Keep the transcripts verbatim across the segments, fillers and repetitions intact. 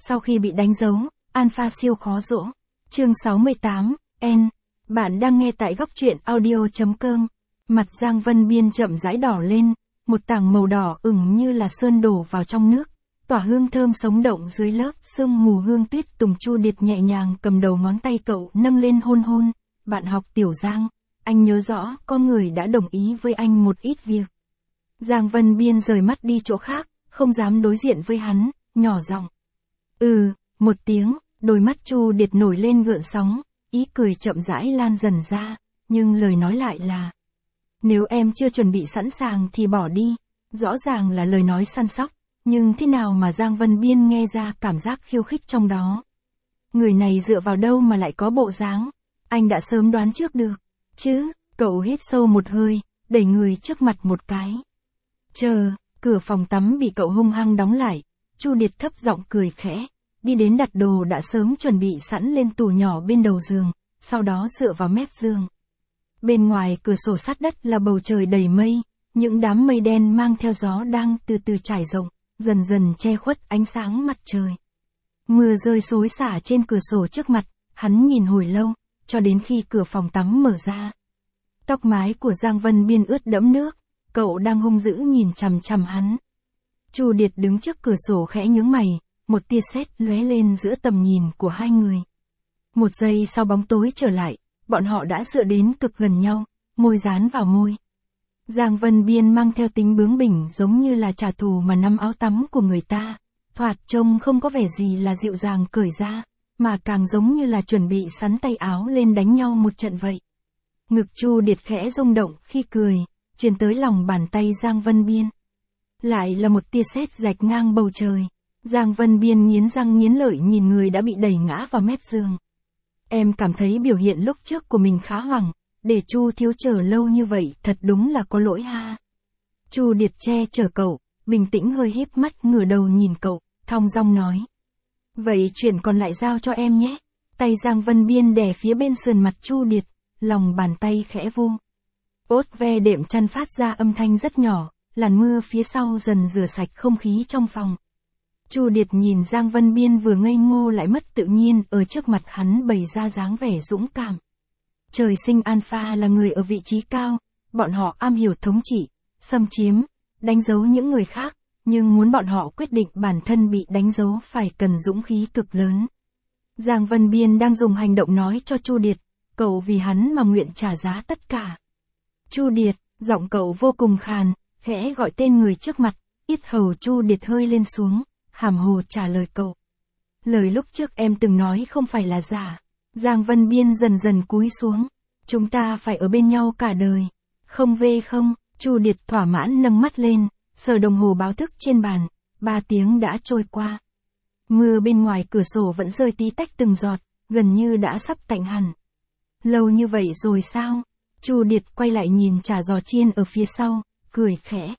Sau khi bị đánh dấu, Alpha siêu khó dỗ. Chương sáu mươi tám, N. Bạn đang nghe tại góc truyện audio chấm com. Mặt Giang Vân Biên chậm rãi đỏ lên, một tảng màu đỏ ửng như là sơn đổ vào trong nước, tỏa hương thơm sống động dưới lớp sương mù hương tuyết tùng. Chu Điệt nhẹ nhàng cầm đầu ngón tay cậu nâng lên hôn hôn. Bạn học Tiểu Giang, anh nhớ rõ có người đã đồng ý với anh một ít việc. Giang Vân Biên rời mắt đi chỗ khác, không dám đối diện với hắn, nhỏ giọng. Ừ, một tiếng, đôi mắt Chu Điệt nổi lên gợn sóng, ý cười chậm rãi lan dần ra, nhưng lời nói lại là: nếu em chưa chuẩn bị sẵn sàng thì bỏ đi. Rõ ràng là lời nói săn sóc, nhưng thế nào mà Giang Vân Biên nghe ra cảm giác khiêu khích trong đó. Người này dựa vào đâu mà lại có bộ dáng, anh đã sớm đoán trước được, chứ. Cậu hít sâu một hơi, đẩy người trước mặt một cái. Chờ, cửa phòng tắm bị cậu hung hăng đóng lại. Chu Điệt thấp giọng cười khẽ, đi đến đặt đồ đã sớm chuẩn bị sẵn lên tủ nhỏ bên đầu giường, sau đó dựa vào mép giường. Bên ngoài cửa sổ sát đất là bầu trời đầy mây, những đám mây đen mang theo gió đang từ từ trải rộng, dần dần che khuất ánh sáng mặt trời. Mưa rơi xối xả trên cửa sổ trước mặt, hắn nhìn hồi lâu, cho đến khi cửa phòng tắm mở ra. Tóc mái của Giang Vân Biên ướt đẫm nước, cậu đang hung dữ nhìn chằm chằm hắn. Chu Điệt đứng trước cửa sổ khẽ nhướng mày, một tia sét lóe lên giữa tầm nhìn của hai người. Một giây sau bóng tối trở lại, bọn họ đã dựa đến cực gần nhau, môi dán vào môi. Giang Vân Biên mang theo tính bướng bỉnh giống như là trả thù mà nắm áo tắm của người ta, thoạt trông không có vẻ gì là dịu dàng cởi ra, mà càng giống như là chuẩn bị sắn tay áo lên đánh nhau một trận vậy. Ngực Chu Điệt khẽ rung động khi cười, truyền tới lòng bàn tay Giang Vân Biên. Lại là một tia sét rạch ngang bầu trời. Giang Vân Biên nghiến răng nghiến lợi nhìn người đã bị đẩy ngã vào mép giường. Em cảm thấy biểu hiện lúc trước của mình khá hoằng, để Chu thiếu chờ lâu như vậy thật đúng là có lỗi ha. Chu Điệt che chở cậu, bình tĩnh hơi híp mắt ngửa đầu nhìn cậu, thong dong nói. Vậy chuyện còn lại giao cho em nhé. Tay Giang Vân Biên đè phía bên sườn mặt Chu Điệt, lòng bàn tay khẽ vung. Ốt ve đệm chăn phát ra âm thanh rất nhỏ, làn mưa phía sau dần rửa sạch không khí trong phòng. Chu Điệt nhìn Giang Vân Biên vừa ngây ngô lại mất tự nhiên ở trước mặt hắn bày ra dáng vẻ dũng cảm. Trời sinh Alpha là người ở vị trí cao, bọn họ am hiểu thống trị, xâm chiếm, đánh dấu những người khác, nhưng muốn bọn họ quyết định bản thân bị đánh dấu phải cần dũng khí cực lớn. Giang Vân Biên đang dùng hành động nói cho Chu Điệt, cậu vì hắn mà nguyện trả giá tất cả. Chu Điệt, giọng cậu vô cùng khàn, khẽ gọi tên người trước mặt, yết hầu Chu Điệt hơi lên xuống, hàm hồ trả lời cậu. Lời lúc trước em từng nói không phải là giả. Giang Vân Biên dần dần cúi xuống. Chúng ta phải ở bên nhau cả đời. Không vê không, Chu Điệt thỏa mãn nâng mắt lên, sờ đồng hồ báo thức trên bàn, ba tiếng đã trôi qua. Mưa bên ngoài cửa sổ vẫn rơi tí tách từng giọt, gần như đã sắp tạnh hẳn. Lâu như vậy rồi sao? Chu Điệt quay lại nhìn chả giò chiên ở phía sau, cười khẽ.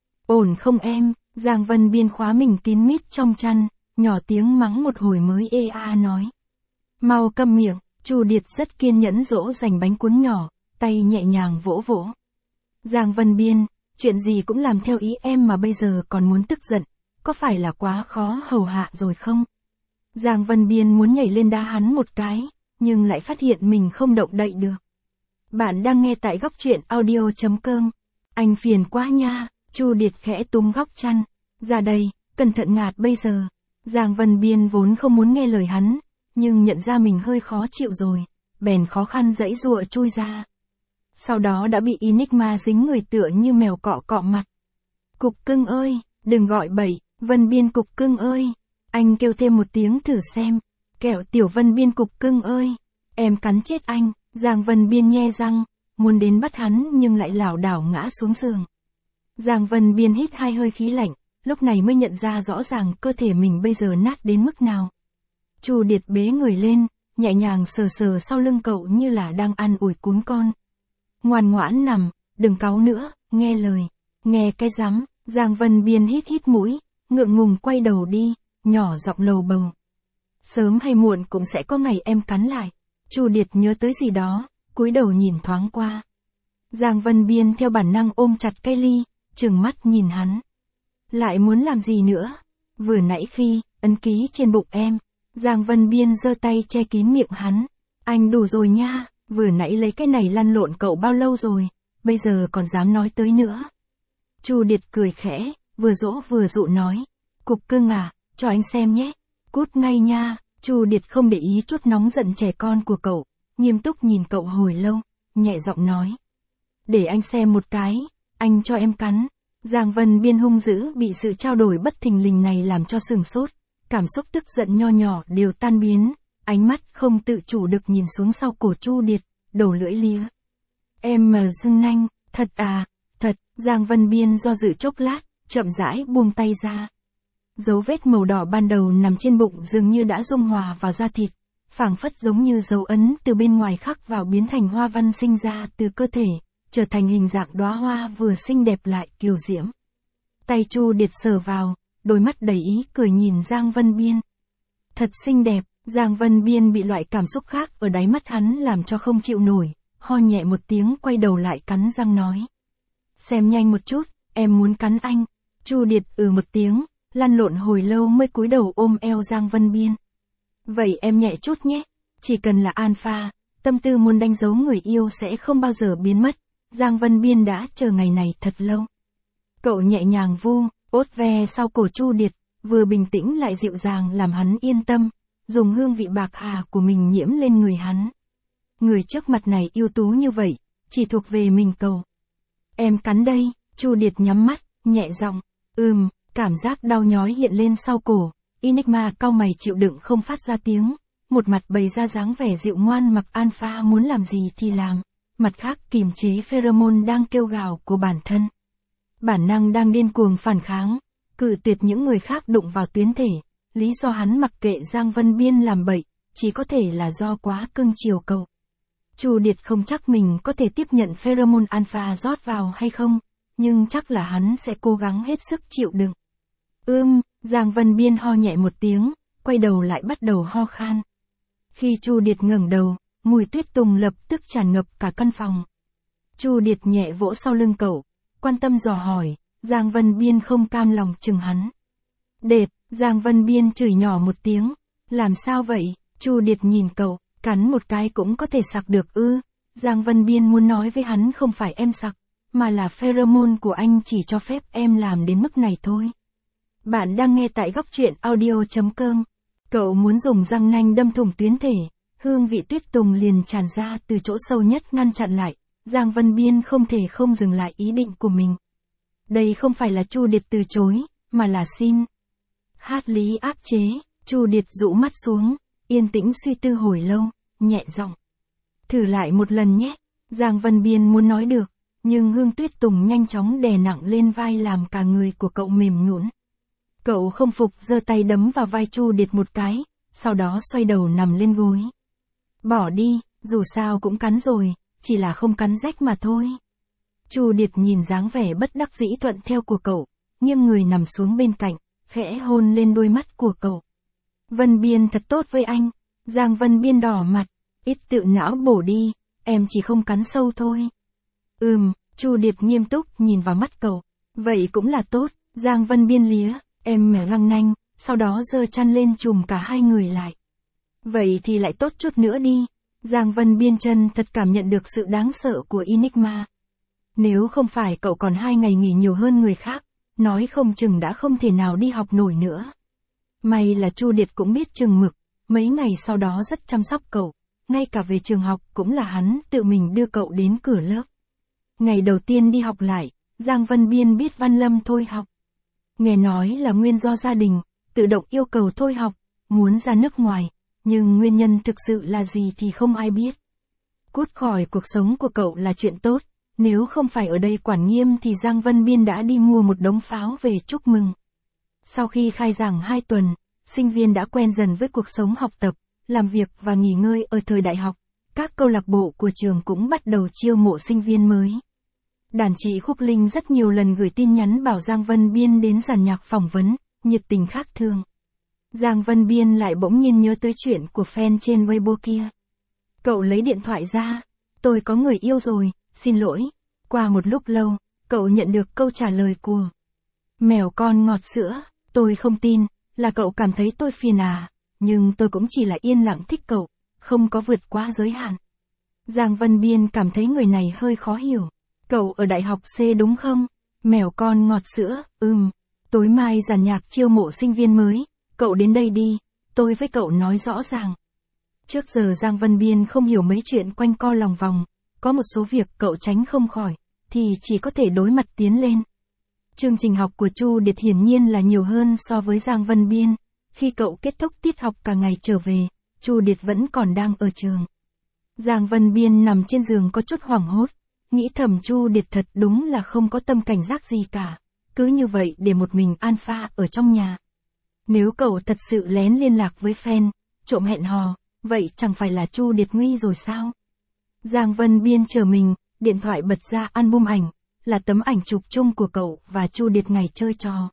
Ổn không em? Giang Vân Biên khóa mình kín mít trong chăn, nhỏ tiếng mắng một hồi mới ê a nói. Mau câm miệng. Chu Điệt rất kiên nhẫn dỗ dành bánh cuốn nhỏ, tay nhẹ nhàng vỗ vỗ. Giang Vân Biên, chuyện gì cũng làm theo ý em mà bây giờ còn muốn tức giận, có phải là quá khó hầu hạ rồi không? Giang Vân Biên muốn nhảy lên đá hắn một cái, nhưng lại phát hiện mình không động đậy được. Bạn đang nghe tại góc truyện audio chấm com. Anh phiền quá nha. Chu Điệt khẽ túm góc chăn. Ra đây, cẩn thận ngạt bây giờ. Giang Vân Biên vốn không muốn nghe lời hắn, nhưng nhận ra mình hơi khó chịu rồi, bèn khó khăn giãy giụa chui ra. Sau đó đã bị Enigma dính người tựa như mèo cọ cọ mặt. Cục cưng ơi, đừng gọi bậy, Vân Biên cục cưng ơi. Anh kêu thêm một tiếng thử xem. Kẹo tiểu Vân Biên cục cưng ơi. Em cắn chết anh. Giang Vân Biên nhe răng, muốn đến bắt hắn nhưng lại lảo đảo ngã xuống giường. Giang Vân Biên hít hai hơi khí lạnh, lúc này mới nhận ra rõ ràng cơ thể mình bây giờ nát đến mức nào. Chu Điệt bế người lên, nhẹ nhàng sờ sờ sau lưng cậu như là đang ăn ủi cún con. Ngoan ngoãn nằm, đừng cáu nữa, nghe lời. Nghe cái rắm. Giang Vân Biên hít hít mũi, ngượng ngùng quay đầu đi, nhỏ giọng lầu bầu. Sớm hay muộn cũng sẽ có ngày em cắn lại. Chu Điệt nhớ tới gì đó, cúi đầu nhìn thoáng qua. Giang Vân Biên theo bản năng ôm chặt cây ly, trừng mắt nhìn hắn. Lại muốn làm gì nữa? Vừa nãy khi, ấn ký trên bụng em. Giang Vân Biên giơ tay che kín miệng hắn. Anh đủ rồi nha, vừa nãy lấy cái này lăn lộn cậu bao lâu rồi, bây giờ còn dám nói tới nữa. Chu Điệt cười khẽ, vừa dỗ vừa dụ nói. Cục cưng à, cho anh xem nhé. Cút ngay nha. Chu Điệt không để ý chút nóng giận trẻ con của cậu, nghiêm túc nhìn cậu hồi lâu, nhẹ giọng nói. Để anh xem một cái, anh cho em cắn. Giang Vân Biên hung dữ bị sự trao đổi bất thình lình này làm cho sừng sốt, cảm xúc tức giận nho nhỏ đều tan biến, ánh mắt không tự chủ được nhìn xuống sau cổ Chu Điệt, đầu lưỡi lia. Em mà dưng nanh, thật à, thật. Giang Vân Biên do dự chốc lát, chậm rãi buông tay ra. Dấu vết màu đỏ ban đầu nằm trên bụng dường như đã dung hòa vào da thịt, phảng phất giống như dấu ấn từ bên ngoài khắc vào biến thành hoa văn sinh ra từ cơ thể, trở thành hình dạng đóa hoa vừa xinh đẹp lại kiều diễm. Tay Chu Điệt sờ vào, đôi mắt đầy ý cười nhìn Giang Vân Biên. Thật xinh đẹp. Giang Vân Biên bị loại cảm xúc khác ở đáy mắt hắn làm cho không chịu nổi, ho nhẹ một tiếng quay đầu lại cắn răng nói. Xem nhanh một chút, em muốn cắn anh. Chu Điệt ừ một tiếng, lăn lộn hồi lâu mới cúi đầu ôm eo Giang Vân Biên. Vậy em nhẹ chút nhé, chỉ cần là alpha, tâm tư muốn đánh dấu người yêu sẽ không bao giờ biến mất. Giang Vân Biên đã chờ ngày này thật lâu. Cậu nhẹ nhàng vu, ốt ve sau cổ Chu Điệt, vừa bình tĩnh lại dịu dàng làm hắn yên tâm, dùng hương vị bạc hà của mình nhiễm lên người hắn. Người trước mặt này ưu tú như vậy, chỉ thuộc về mình cậu. Em cắn đây. Chu Điệt nhắm mắt, nhẹ giọng. Ừm. Cảm giác đau nhói hiện lên sau cổ, Enigma cau mày chịu đựng không phát ra tiếng, một mặt bày ra dáng vẻ dịu ngoan mặc alpha muốn làm gì thì làm, mặt khác kiềm chế pheromone đang kêu gào của bản thân. Bản năng đang điên cuồng phản kháng, cự tuyệt những người khác đụng vào tuyến thể, lý do hắn mặc kệ Giang Vân Biên làm bậy, chỉ có thể là do quá cưng chiều cậu. Chu Điệt không chắc mình có thể tiếp nhận pheromone alpha rót vào hay không, nhưng chắc là hắn sẽ cố gắng hết sức chịu đựng. Ưm, Giang Vân Biên ho nhẹ một tiếng, quay đầu lại bắt đầu ho khan. Khi Chu Điệt ngẩng đầu, mùi tuyết tùng lập tức tràn ngập cả căn phòng. Chu Điệt nhẹ vỗ sau lưng cậu, quan tâm dò hỏi. Giang Vân Biên không cam lòng chừng hắn. Đệt. Giang Vân Biên chửi nhỏ một tiếng. Làm sao vậy? Chu Điệt nhìn cậu, cắn một cái cũng có thể sặc được ư? Giang Vân Biên muốn nói với hắn không phải em sặc, mà là pheromone của anh chỉ cho phép em làm đến mức này thôi. Bạn đang nghe tại góc truyện audio chấm com. Cậu muốn dùng răng nanh đâm thủng tuyến thể, hương vị tuyết tùng liền tràn ra từ chỗ sâu nhất ngăn chặn lại. Giang Vân Biên không thể không dừng lại ý định của mình. Đây không phải là Chu Điệt từ chối, mà là xin. Hát lý áp chế. Chu Điệt rũ mắt xuống, yên tĩnh suy tư hồi lâu, nhẹ giọng. Thử lại một lần nhé. Giang Vân Biên muốn nói được, nhưng hương tuyết tùng nhanh chóng đè nặng lên vai làm cả người của cậu mềm nhũn. Cậu không phục giơ tay đấm vào vai Chu Điệt một cái, sau đó xoay đầu nằm lên gối. Bỏ đi, dù sao cũng cắn rồi, chỉ là không cắn rách mà thôi. Chu Điệt nhìn dáng vẻ bất đắc dĩ thuận theo của cậu, nghiêng người nằm xuống bên cạnh, khẽ hôn lên đôi mắt của cậu. Vân Biên thật tốt với anh. Giang Vân Biên đỏ mặt, ít tự não bổ đi, em chỉ không cắn sâu thôi. Ừm. Chu Điệt nghiêm túc nhìn vào mắt cậu. Vậy cũng là tốt. Giang Vân Biên lía, em mẻ răng nanh, sau đó giơ chăn lên chùm cả hai người lại. Vậy thì lại tốt chút nữa đi. Giang Vân Biên chân thật cảm nhận được sự đáng sợ của Enigma. Nếu không phải cậu còn hai ngày nghỉ nhiều hơn người khác, nói không chừng đã không thể nào đi học nổi nữa. May là Chu Điệt cũng biết chừng mực, mấy ngày sau đó rất chăm sóc cậu, ngay cả về trường học cũng là hắn tự mình đưa cậu đến cửa lớp. Ngày đầu tiên đi học lại, Giang Vân Biên biết Văn Lâm thôi học. Nghe nói là nguyên do gia đình, tự động yêu cầu thôi học, muốn ra nước ngoài, nhưng nguyên nhân thực sự là gì thì không ai biết. Cút khỏi cuộc sống của cậu là chuyện tốt, nếu không phải ở đây quản nghiêm thì Giang Vân Biên đã đi mua một đống pháo về chúc mừng. Sau khi khai giảng hai tuần, sinh viên đã quen dần với cuộc sống học tập, làm việc và nghỉ ngơi ở thời đại học. Các câu lạc bộ của trường cũng bắt đầu chiêu mộ sinh viên mới. Đàn chị Khúc Linh rất nhiều lần gửi tin nhắn bảo Giang Vân Biên đến giàn nhạc phỏng vấn, nhiệt tình khác thường. Giang Vân Biên lại bỗng nhiên nhớ tới chuyện của fan trên Weibo kia. Cậu lấy điện thoại ra. Tôi có người yêu rồi, xin lỗi. Qua một lúc lâu, cậu nhận được câu trả lời của mèo con ngọt sữa. Tôi không tin. là cậu cảm thấy tôi phiền à, nhưng tôi cũng chỉ là yên lặng thích cậu, không có vượt quá giới hạn. Giang Vân Biên cảm thấy người này hơi khó hiểu. Cậu ở đại học C đúng không? Mèo con ngọt sữa, ừm. Tối mai giàn nhạc chiêu mộ sinh viên mới, cậu đến đây đi, tôi với cậu nói rõ ràng. Trước giờ Giang Vân Biên không hiểu mấy chuyện quanh co lòng vòng, có một số việc cậu tránh không khỏi, thì chỉ có thể đối mặt tiến lên. Chương trình học của Chu Điệt hiển nhiên là nhiều hơn so với Giang Vân Biên. Khi cậu kết thúc tiết học cả ngày trở về, Chu Điệt vẫn còn đang ở trường. Giang Vân Biên nằm trên giường có chút hoảng hốt, nghĩ thầm Chu Điệt thật đúng là không có tâm cảnh giác gì cả, cứ như vậy để một mình alpha ở trong nhà. Nếu cậu thật sự lén liên lạc với fan, trộm hẹn hò, vậy chẳng phải là Chu Điệt nguy rồi sao? Giang Vân Biên chờ mình, điện thoại bật ra album ảnh, là tấm ảnh chụp chung của cậu và Chu Điệt ngày chơi trò.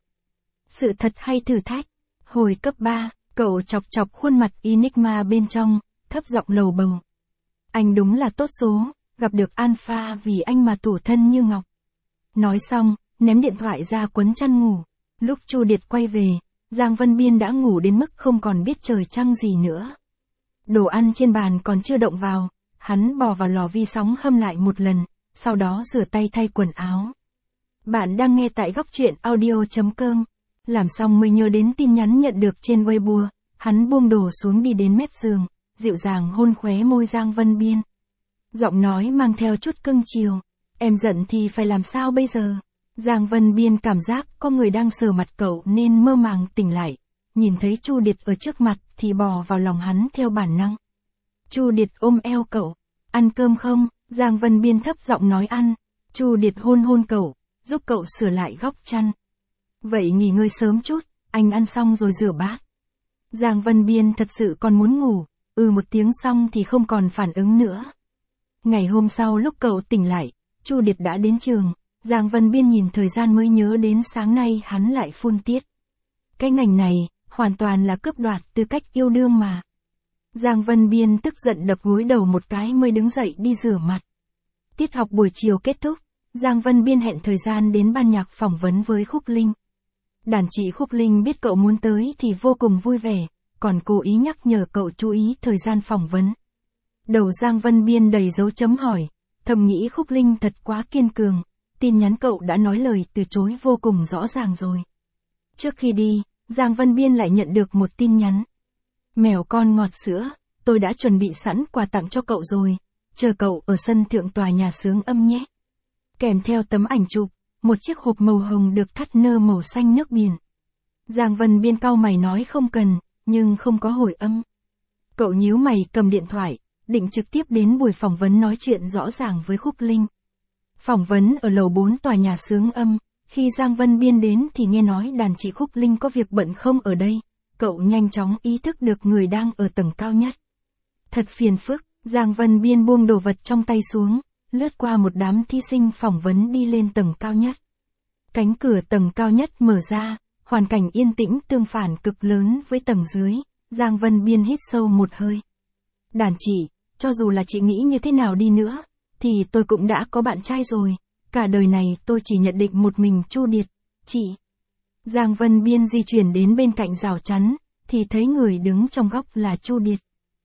Sự thật hay thử thách? Hồi cấp ba, cậu chọc chọc khuôn mặt Enigma bên trong, thấp giọng lầu bầu. Anh đúng là tốt số, gặp được alpha vì anh mà tủ thân như ngọc. Nói xong, ném điện thoại ra quấn chăn ngủ. Lúc Chu Điệt quay về, Giang Vân Biên đã ngủ đến mức không còn biết trời trăng gì nữa. Đồ ăn trên bàn còn chưa động vào, hắn bò vào lò vi sóng hâm lại một lần, sau đó rửa tay thay quần áo. Bạn đang nghe tại góc truyện audio chấm com. Làm xong mới nhớ đến tin nhắn nhận được trên Weibo, hắn buông đồ xuống đi đến mép giường, dịu dàng hôn khóe môi Giang Vân Biên. Giọng nói mang theo chút cưng chiều, em giận thì phải làm sao bây giờ? Giang Vân Biên cảm giác có người đang sờ mặt cậu nên mơ màng tỉnh lại, nhìn thấy Chu Điệt ở trước mặt thì bò vào lòng hắn theo bản năng. Chu Điệt ôm eo cậu, ăn cơm không? Giang Vân Biên thấp giọng nói ăn. Chu Điệt hôn hôn cậu, giúp cậu sửa lại góc chăn. Vậy nghỉ ngơi sớm chút, anh ăn xong rồi rửa bát. Giang Vân Biên thật sự còn muốn ngủ, ừ một tiếng xong thì không còn phản ứng nữa. Ngày hôm sau lúc cậu tỉnh lại, Chu Điệt đã đến trường, Giang Vân Biên nhìn thời gian mới nhớ đến sáng nay hắn lại phun tiết. Cái ngành này, hoàn toàn là cướp đoạt tư cách yêu đương mà. Giang Vân Biên tức giận đập gối đầu một cái mới đứng dậy đi rửa mặt. Tiết học buổi chiều kết thúc, Giang Vân Biên hẹn thời gian đến ban nhạc phỏng vấn với Khúc Linh. Đàn chị Khúc Linh biết cậu muốn tới thì vô cùng vui vẻ, còn cố ý nhắc nhở cậu chú ý thời gian phỏng vấn. Đầu Giang Vân Biên đầy dấu chấm hỏi, thầm nghĩ Khúc Linh thật quá kiên cường, tin nhắn cậu đã nói lời từ chối vô cùng rõ ràng rồi. Trước khi đi, Giang Vân Biên lại nhận được một tin nhắn. Mèo con ngọt sữa, tôi đã chuẩn bị sẵn quà tặng cho cậu rồi, chờ cậu ở sân thượng tòa nhà xướng âm nhé. Kèm theo tấm ảnh chụp, một chiếc hộp màu hồng được thắt nơ màu xanh nước biển. Giang Vân Biên cau mày nói không cần, nhưng không có hồi âm. Cậu nhíu mày cầm điện thoại, định trực tiếp đến buổi phỏng vấn nói chuyện rõ ràng với Khúc Linh. Phỏng vấn ở lầu bốn tòa nhà xướng âm, khi Giang Vân Biên đến thì nghe nói đàn chị Khúc Linh có việc bận không ở đây, cậu nhanh chóng ý thức được người đang ở tầng cao nhất. Thật phiền phức, Giang Vân Biên buông đồ vật trong tay xuống, lướt qua một đám thí sinh phỏng vấn đi lên tầng cao nhất. Cánh cửa tầng cao nhất mở ra, hoàn cảnh yên tĩnh tương phản cực lớn với tầng dưới, Giang Vân Biên hít sâu một hơi. Đàn chị, cho dù là chị nghĩ như thế nào đi nữa, thì tôi cũng đã có bạn trai rồi, cả đời này tôi chỉ nhận định một mình Chu Điệt, chị. Giang Vân Biên di chuyển đến bên cạnh rào chắn, thì thấy người đứng trong góc là Chu Điệt.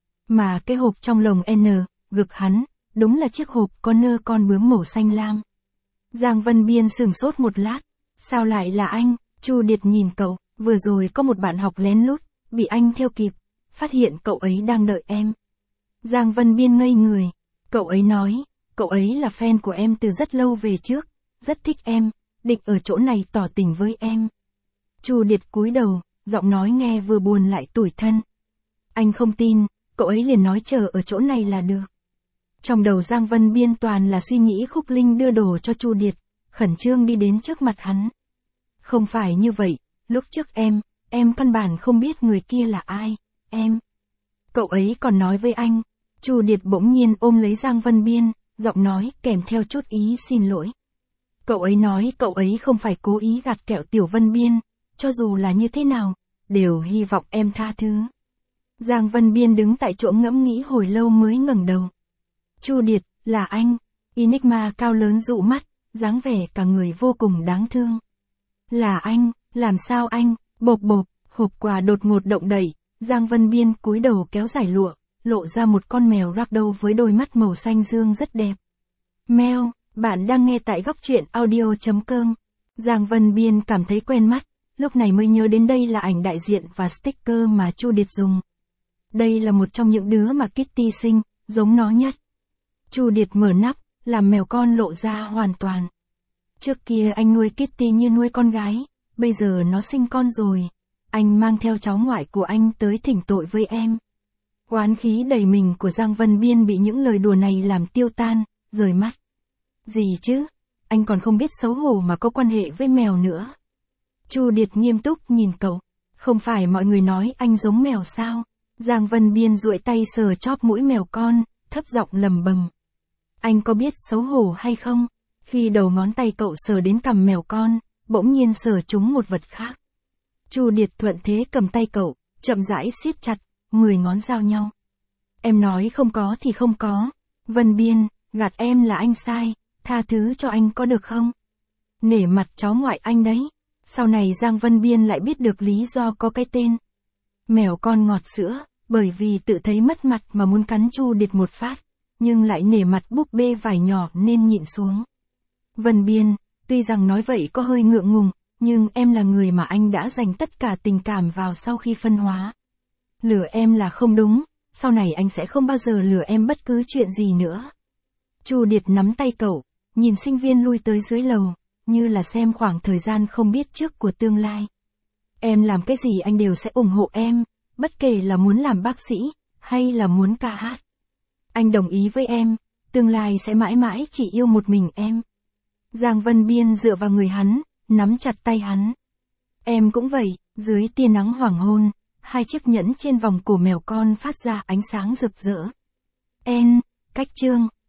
Mà cái hộp trong lồng N, ngực hắn, đúng là chiếc hộp có nơ con bướm màu xanh lam. Giang Vân Biên sửng sốt một lát, sao lại là anh? Chu Điệt nhìn cậu, vừa rồi có một bạn học lén lút, bị anh theo kịp, phát hiện cậu ấy đang đợi em. Giang Vân Biên ngây người, cậu ấy nói, cậu ấy là fan của em từ rất lâu về trước, rất thích em, định ở chỗ này tỏ tình với em. Chu Điệt cúi đầu, giọng nói nghe vừa buồn lại tủi thân. Anh không tin, cậu ấy liền nói chờ ở chỗ này là được. Trong đầu Giang Vân Biên toàn là suy nghĩ Khúc Linh đưa đồ cho Chu Điệt, khẩn trương đi đến trước mặt hắn. Không phải như vậy, lúc trước em, em căn bản không biết người kia là ai, em. Cậu ấy còn nói với anh. Chu Điệt bỗng nhiên ôm lấy Giang Vân Biên, giọng nói kèm theo chút ý xin lỗi. Cậu ấy nói cậu ấy không phải cố ý gạt kẹo Tiểu Vân Biên, cho dù là như thế nào, đều hy vọng em tha thứ. Giang Vân Biên đứng tại chỗ ngẫm nghĩ hồi lâu mới ngẩng đầu. Chu Điệt, là anh. Enigma cao lớn dụ mắt, dáng vẻ cả người vô cùng đáng thương. Là anh, làm sao anh? Bộp bộp, Hộp quà đột ngột động đẩy, Giang Vân Biên cúi đầu kéo giải lụa, lộ ra một con mèo ragdoll với đôi mắt màu xanh dương rất đẹp. Mèo, bạn đang nghe tại góc truyện audio chấm com. Giang Vân Biên cảm thấy quen mắt, lúc này mới nhớ đến đây là ảnh đại diện và sticker mà Chu Điệt dùng. Đây là một trong những đứa mà Kitty sinh, giống nó nhất. Chu Điệt mở nắp, làm mèo con lộ ra hoàn toàn. Trước kia anh nuôi Kitty như nuôi con gái, bây giờ nó sinh con rồi. Anh mang theo cháu ngoại của anh tới thỉnh tội với em. Oán khí đầy mình của Giang Vân Biên bị những lời đùa này làm tiêu tan, rời mắt. Gì chứ, anh còn không biết xấu hổ mà có quan hệ với mèo nữa. Chu Điệt nghiêm túc nhìn cậu, không phải mọi người nói anh giống mèo sao? Giang Vân Biên duỗi tay sờ chóp mũi mèo con, thấp giọng lầm bầm. Anh có biết xấu hổ hay không? Khi đầu ngón tay cậu sờ đến cằm mèo con, bỗng nhiên sờ trúng một vật khác. Chu Điệt thuận thế cầm tay cậu, chậm rãi siết chặt, mười ngón giao nhau. Em nói không có thì không có. Vân Biên, gạt em là anh sai, tha thứ cho anh có được không? Nể mặt cháu ngoại anh đấy. Sau này Giang Vân Biên lại biết được lý do có cái tên. Mèo con ngọt sữa, bởi vì tự thấy mất mặt mà muốn cắn Chu Điệt một phát, nhưng lại nể mặt búp bê vải nhỏ nên nhịn xuống. Vân Biên, tuy rằng nói vậy có hơi ngượng ngùng, nhưng em là người mà anh đã dành tất cả tình cảm vào sau khi phân hóa. Lừa em là không đúng, sau này anh sẽ không bao giờ lừa em bất cứ chuyện gì nữa. Chu Điệt nắm tay cậu, nhìn sinh viên lui tới dưới lầu, như là xem khoảng thời gian không biết trước của tương lai. Em làm cái gì anh đều sẽ ủng hộ em, bất kể là muốn làm bác sĩ, hay là muốn ca hát. Anh đồng ý với em, tương lai sẽ mãi mãi chỉ yêu một mình em. Giang Vân Biên dựa vào người hắn, nắm chặt tay hắn. Em cũng vậy, dưới tia nắng hoàng hôn, hai chiếc nhẫn trên vòng cổ mèo con phát ra ánh sáng rực rỡ. En, cách chương.